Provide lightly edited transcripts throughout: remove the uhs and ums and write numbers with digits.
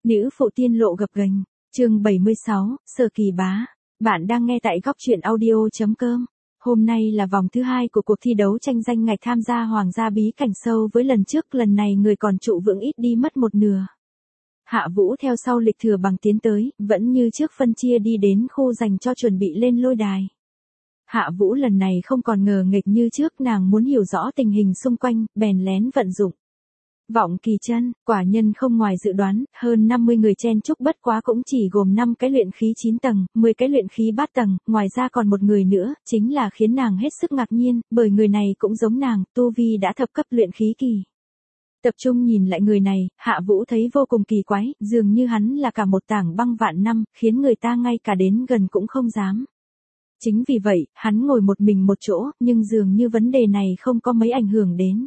Nữ phụ tiên lộ gập ghềnh, chương 76, Sở Kỳ Bá. Bạn đang nghe tại góc truyện audio.com. Hôm nay là vòng thứ 2 của cuộc thi đấu tranh danh ngạch tham gia Hoàng gia bí cảnh sâu với lần trước, lần này người còn trụ vững ít đi mất một nửa. Hạ Vũ theo sau lịch thừa bằng tiến tới, vẫn như trước phân chia đi đến khu dành cho chuẩn bị lên lôi đài. Hạ Vũ lần này không còn ngờ nghệch như trước, nàng muốn hiểu rõ tình hình xung quanh, bèn lén vận dụng Vọng Kỳ Chân. Quả nhân không ngoài dự đoán, hơn 50 người chen chúc, bất quá cũng chỉ gồm 5 cái luyện khí 9 tầng, 10 cái luyện khí bát tầng, ngoài ra còn một người nữa, chính là khiến nàng hết sức ngạc nhiên, bởi người này cũng giống nàng, tu vi đã thập cấp luyện khí kỳ. Tập trung nhìn lại người này, Hạ Vũ thấy vô cùng kỳ quái, dường như hắn là cả một tảng băng vạn năm, khiến người ta ngay cả đến gần cũng không dám. Chính vì vậy, hắn ngồi một mình một chỗ, nhưng dường như vấn đề này không có mấy ảnh hưởng đến.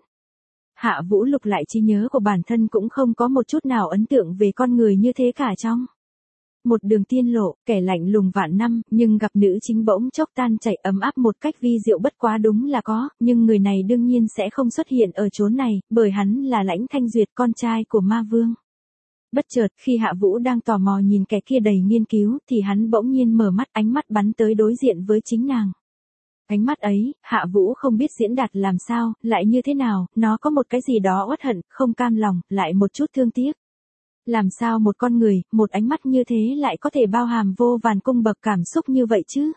Hạ Vũ lục lại trí nhớ của bản thân cũng không có một chút nào ấn tượng về con người như thế cả trong. Một đường tiên lộ, kẻ lạnh lùng vạn năm, nhưng gặp nữ chính bỗng chốc tan chảy ấm áp một cách vi diệu, bất quá đúng là có, nhưng người này đương nhiên sẽ không xuất hiện ở chốn này, bởi hắn là Lãnh Thanh Duyệt, con trai của ma vương. Bất chợt, khi Hạ Vũ đang tò mò nhìn kẻ kia đầy nghiên cứu, thì hắn bỗng nhiên mở mắt, ánh mắt bắn tới đối diện với chính nàng. Ánh mắt ấy, Hạ Vũ không biết diễn đạt làm sao, lại như thế nào, nó có một cái gì đó uất hận, không cam lòng, lại một chút thương tiếc. Làm sao một con người, một ánh mắt như thế lại có thể bao hàm vô vàn cung bậc cảm xúc như vậy chứ?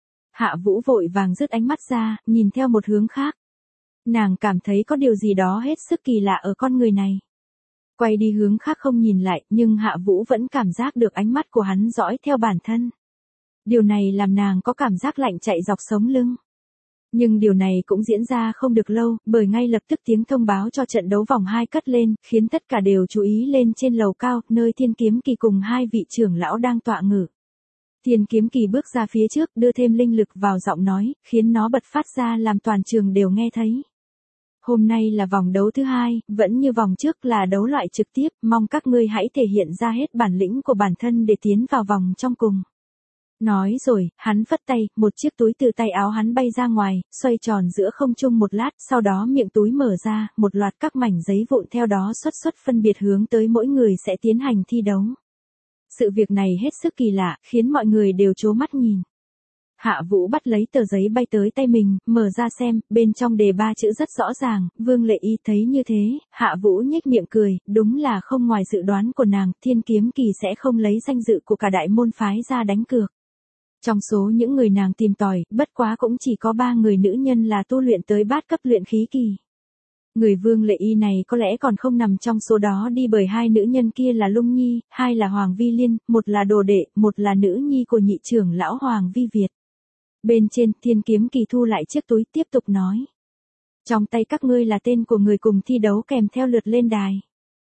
Hạ Vũ vội vàng rứt ánh mắt ra, nhìn theo một hướng khác. Nàng cảm thấy có điều gì đó hết sức kỳ lạ ở con người này. Quay đi hướng khác không nhìn lại, nhưng Hạ Vũ vẫn cảm giác được ánh mắt của hắn dõi theo bản thân. Điều này làm nàng có cảm giác lạnh chạy dọc sống lưng. Nhưng điều này cũng diễn ra không được lâu, bởi ngay lập tức tiếng thông báo cho trận đấu vòng 2 cất lên, khiến tất cả đều chú ý lên trên lầu cao, nơi Thiên Kiếm Kỳ cùng hai vị trưởng lão đang tọa ngự. Thiên Kiếm Kỳ bước ra phía trước, đưa thêm linh lực vào giọng nói, khiến nó bật phát ra làm toàn trường đều nghe thấy. Hôm nay là vòng đấu thứ 2, vẫn như vòng trước là đấu loại trực tiếp, mong các ngươi hãy thể hiện ra hết bản lĩnh của bản thân để tiến vào vòng trong cùng. Nói rồi, hắn phất tay, một chiếc túi từ tay áo hắn bay ra ngoài, xoay tròn giữa không trung một lát, sau đó miệng túi mở ra, một loạt các mảnh giấy vụn theo đó xuất phân biệt hướng tới mỗi người sẽ tiến hành thi đấu. Sự việc này hết sức kỳ lạ, khiến mọi người đều trố mắt nhìn. Hạ Vũ bắt lấy tờ giấy bay tới tay mình, mở ra xem, bên trong đề 3 chữ rất rõ ràng, Vương Lệ Y. Thấy như thế, Hạ Vũ nhếch miệng cười, đúng là không ngoài dự đoán của nàng, Thiên Kiếm Kỳ sẽ không lấy danh dự của cả đại môn phái ra đánh cược. Trong số những người nàng tìm tòi, bất quá cũng chỉ có 3 người nữ nhân là tu luyện tới bát cấp luyện khí kỳ. Người Vương Lệ Y này có lẽ còn không nằm trong số đó đi, bởi 2 nữ nhân kia là Lung Nhi, 2 là Hoàng Vi Liên, 1 là đồ đệ, 1 là nữ nhi của nhị trưởng lão Hoàng Vi Việt. Bên trên, Thiên Kiếm Kỳ thu lại chiếc túi, tiếp tục nói. Trong tay các ngươi là tên của người cùng thi đấu kèm theo lượt lên đài.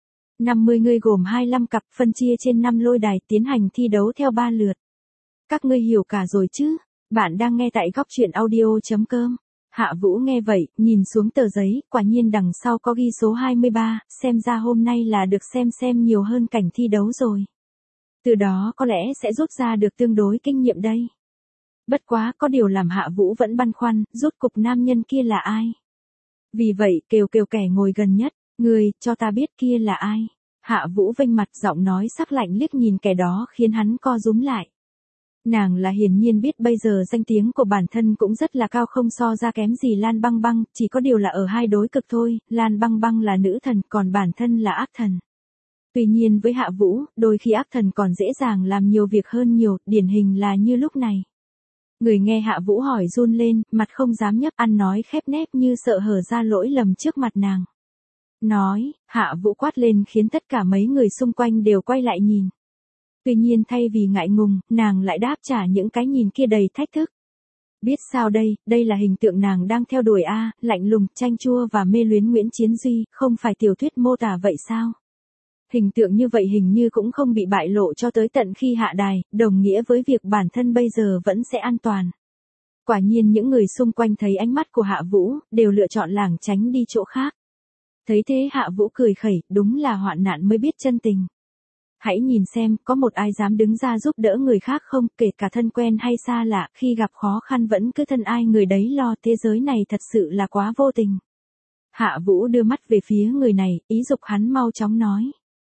50 người gồm 25 cặp, phân chia trên 5 lôi đài, tiến hành thi đấu theo 3 lượt. Các ngươi hiểu cả rồi chứ? Bạn đang nghe tại góc truyện audio.com. Hạ Vũ nghe vậy, nhìn xuống tờ giấy, quả nhiên đằng sau có ghi số 23, xem ra hôm nay là được xem nhiều hơn cảnh thi đấu rồi. Từ đó có lẽ sẽ rút ra được tương đối kinh nghiệm đây. Bất quá, có điều làm Hạ Vũ vẫn băn khoăn, rốt cục nam nhân kia là ai? Vì vậy, kêu kẻ ngồi gần nhất, người, cho ta biết kia là ai? Hạ Vũ vênh mặt, giọng nói sắc lạnh liếc nhìn kẻ đó khiến hắn co rúm lại. Nàng là hiển nhiên biết bây giờ danh tiếng của bản thân cũng rất là cao, không so ra kém gì Lan Băng Băng, chỉ có điều là ở hai đối cực thôi, Lan Băng Băng là nữ thần, còn bản thân là ác thần. Tuy nhiên với Hạ Vũ, đôi khi ác thần còn dễ dàng làm nhiều việc hơn nhiều, điển hình là như lúc này. Người nghe Hạ Vũ hỏi run lên, mặt không dám nhấp, ăn nói khép nép như sợ hở ra lỗi lầm trước mặt nàng. Nói, Hạ Vũ quát lên khiến tất cả mấy người xung quanh đều quay lại nhìn. Tuy nhiên thay vì ngại ngùng, nàng lại đáp trả những cái nhìn kia đầy thách thức. Biết sao đây là hình tượng nàng đang theo đuổi lạnh lùng, chanh chua và mê luyến Nguyễn Chiến Duy, không phải tiểu thuyết mô tả vậy sao? Hình tượng như vậy hình như cũng không bị bại lộ cho tới tận khi hạ đài, đồng nghĩa với việc bản thân bây giờ vẫn sẽ an toàn. Quả nhiên những người xung quanh thấy ánh mắt của Hạ Vũ, đều lựa chọn lảng tránh đi chỗ khác. Thấy thế Hạ Vũ cười khẩy, đúng là hoạn nạn mới biết chân tình. Hãy nhìn xem, có một ai dám đứng ra giúp đỡ người khác không, kể cả thân quen hay xa lạ, khi gặp khó khăn vẫn cứ thân ai người đấy lo, thế giới này thật sự là quá vô tình. Hạ Vũ đưa mắt về phía người này, ý giục hắn mau chóng nói.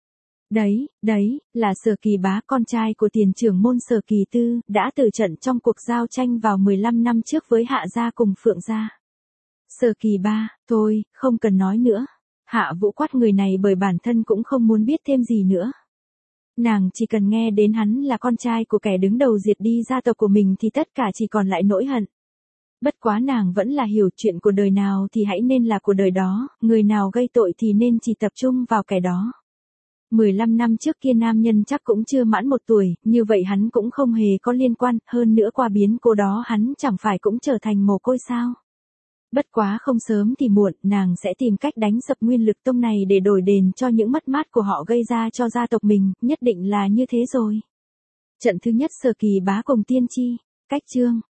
Đấy, là Sở Kỳ Bá, con trai của tiền trưởng môn Sở Kỳ Tư, đã tử trận trong cuộc giao tranh vào 15 năm trước với Hạ gia cùng Phượng gia. Sở Kỳ Bá, thôi, không cần nói nữa. Hạ Vũ quát người này bởi bản thân cũng không muốn biết thêm gì nữa. Nàng chỉ cần nghe đến hắn là con trai của kẻ đứng đầu diệt đi gia tộc của mình thì tất cả chỉ còn lại nỗi hận. Bất quá nàng vẫn là hiểu chuyện của đời nào thì hãy nên là của đời đó, người nào gây tội thì nên chỉ tập trung vào kẻ đó. 15 năm trước kia nam nhân chắc cũng chưa mãn 1 tuổi, như vậy hắn cũng không hề có liên quan, hơn nữa qua biến cố đó hắn chẳng phải cũng trở thành mồ côi sao. Bất quá không sớm thì muộn, nàng sẽ tìm cách đánh sập Nguyên Lực Tông này để đổi đền cho những mất mát của họ gây ra cho gia tộc mình, nhất định là như thế rồi. Trận thứ nhất Sở Kỳ Bá cùng Tiên Tri, cách chương.